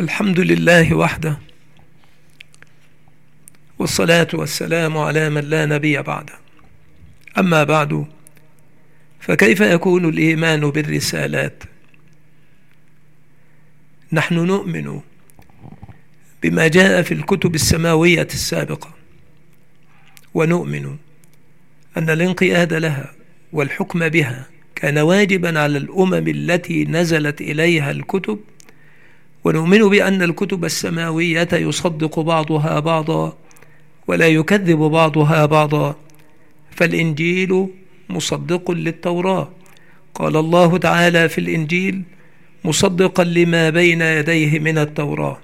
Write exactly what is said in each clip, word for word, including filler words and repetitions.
الحمد لله وحده، والصلاة والسلام على من لا نبي بعده. أما بعد، فكيف يكون الإيمان بالرسالات؟ نحن نؤمن بما جاء في الكتب السماوية السابقة، ونؤمن أن الانقياد لها والحكم بها كان واجبا على الأمم التي نزلت إليها الكتب، ونؤمن بأن الكتب السماوية يصدق بعضها بعضا ولا يكذب بعضها بعضا. فالإنجيل مصدق للتوراة، قال الله تعالى في الإنجيل: مصدقا لما بين يديه من التوراة.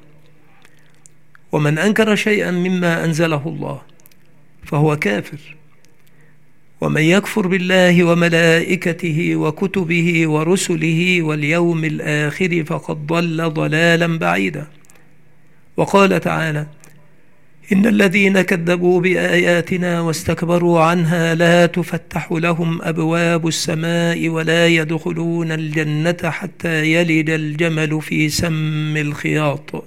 ومن أنكر شيئا مما أنزله الله فهو كافر، ومن يكفر بالله وملائكته وكتبه ورسله واليوم الآخر فقد ضل ضلالا بعيدا. وقال تعالى: إن الذين كذبوا بآياتنا واستكبروا عنها لا تفتح لهم أبواب السماء ولا يدخلون الجنة حتى يلج الجمل في سم الخياط.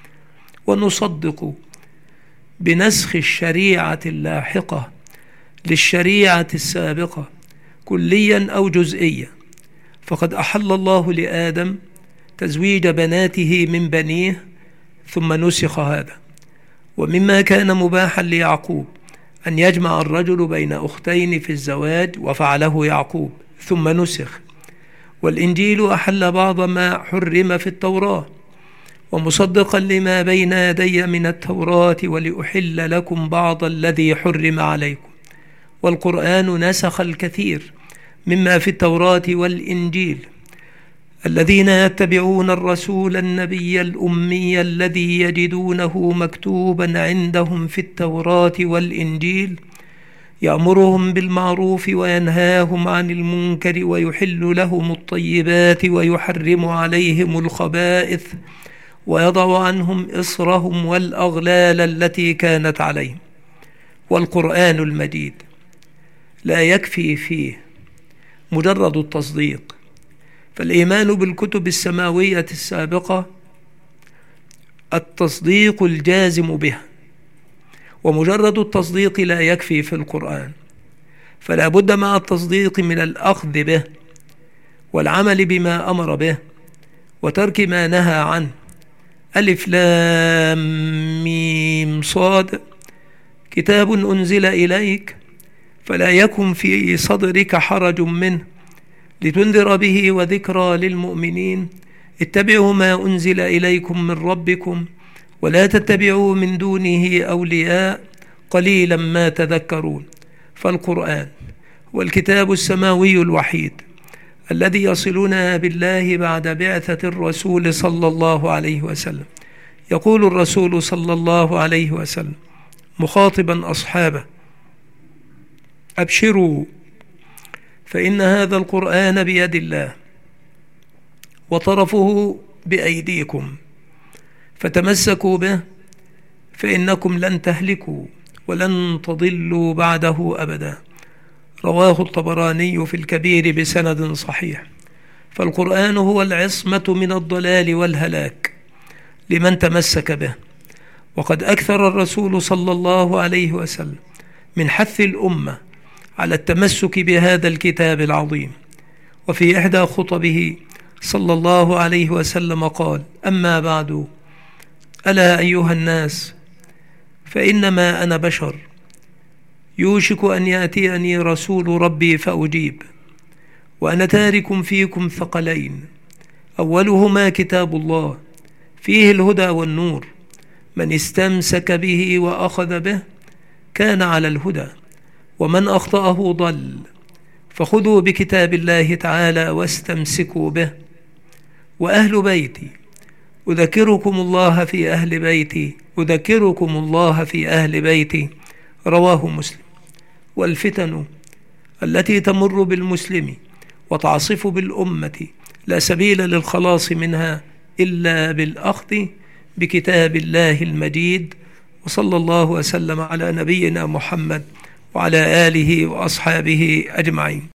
ونصدق بنسخ الشريعة اللاحقة للشريعة السابقة كليا أو جزئيا، فقد أحل الله لآدم تزويج بناته من بنيه ثم نسخ هذا. ومما كان مباحا ليعقوب أن يجمع الرجل بين أختين في الزواج، وفعله يعقوب ثم نسخ. والإنجيل أحل بعض ما حرم في التوراة، ومصدقا لما بين يدي من التوراة ولأحل لكم بعض الذي حرم عليكم. والقرآن نسخ الكثير مما في التوراة والإنجيل. الذين يتبعون الرسول النبي الأمي الذي يجدونه مكتوبا عندهم في التوراة والإنجيل يأمرهم بالمعروف وينهاهم عن المنكر ويحل لهم الطيبات ويحرم عليهم الخبائث ويضع عنهم إصرهم والأغلال التي كانت عليهم. والقرآن المجيد لا يكفي فيه مجرد التصديق، فالإيمان بالكتب السماوية السابقة التصديق الجازم بها، ومجرد التصديق لا يكفي في القرآن، فلا بد مع التصديق من الأخذ به والعمل بما أمر به وترك ما نهى عنه. ألف لام ميم صاد، كتاب أنزل إليك فلا يكن في صدرك حرج منه لتنذر به وذكرى للمؤمنين. اتبعوا ما أنزل إليكم من ربكم ولا تتبعوا من دونه أولياء قليلا ما تذكرون. فالقرآن هو الكتاب السماوي الوحيد الذي يصلنا بالله بعد بعثة الرسول صلى الله عليه وسلم. يقول الرسول صلى الله عليه وسلم مخاطبا أصحابه: أبشروا فإن هذا القرآن بيد الله وطرفه بأيديكم، فتمسكوا به فإنكم لن تهلكوا ولن تضلوا بعده أبدا. رواه الطبراني في الكبير بسند صحيح. فالقرآن هو العصمة من الضلال والهلاك لمن تمسك به. وقد أكثر الرسول صلى الله عليه وسلم من حث الأمة على التمسك بهذا الكتاب العظيم. وفي إحدى خطبه صلى الله عليه وسلم قال: أما بعد، ألا أيها الناس، فإنما أنا بشر يوشك أن يأتيني رسول ربي فأجيب، وأنا تارك فيكم ثقلين، أولهما كتاب الله فيه الهدى والنور، من استمسك به وأخذ به كان على الهدى، ومن أخطأه ضل. فخذوا بكتاب الله تعالى واستمسكوا به. وأهل بيتي أذكركم الله في أهل بيتي أذكركم الله في أهل بيتي. رواه مسلم. والفتن التي تمر بالمسلم وتعصف بالأمة لا سبيل للخلاص منها إلا بالأخذ بكتاب الله المجيد. وصلى الله وسلم على نبينا محمد وعلى آله وأصحابه أجمعين.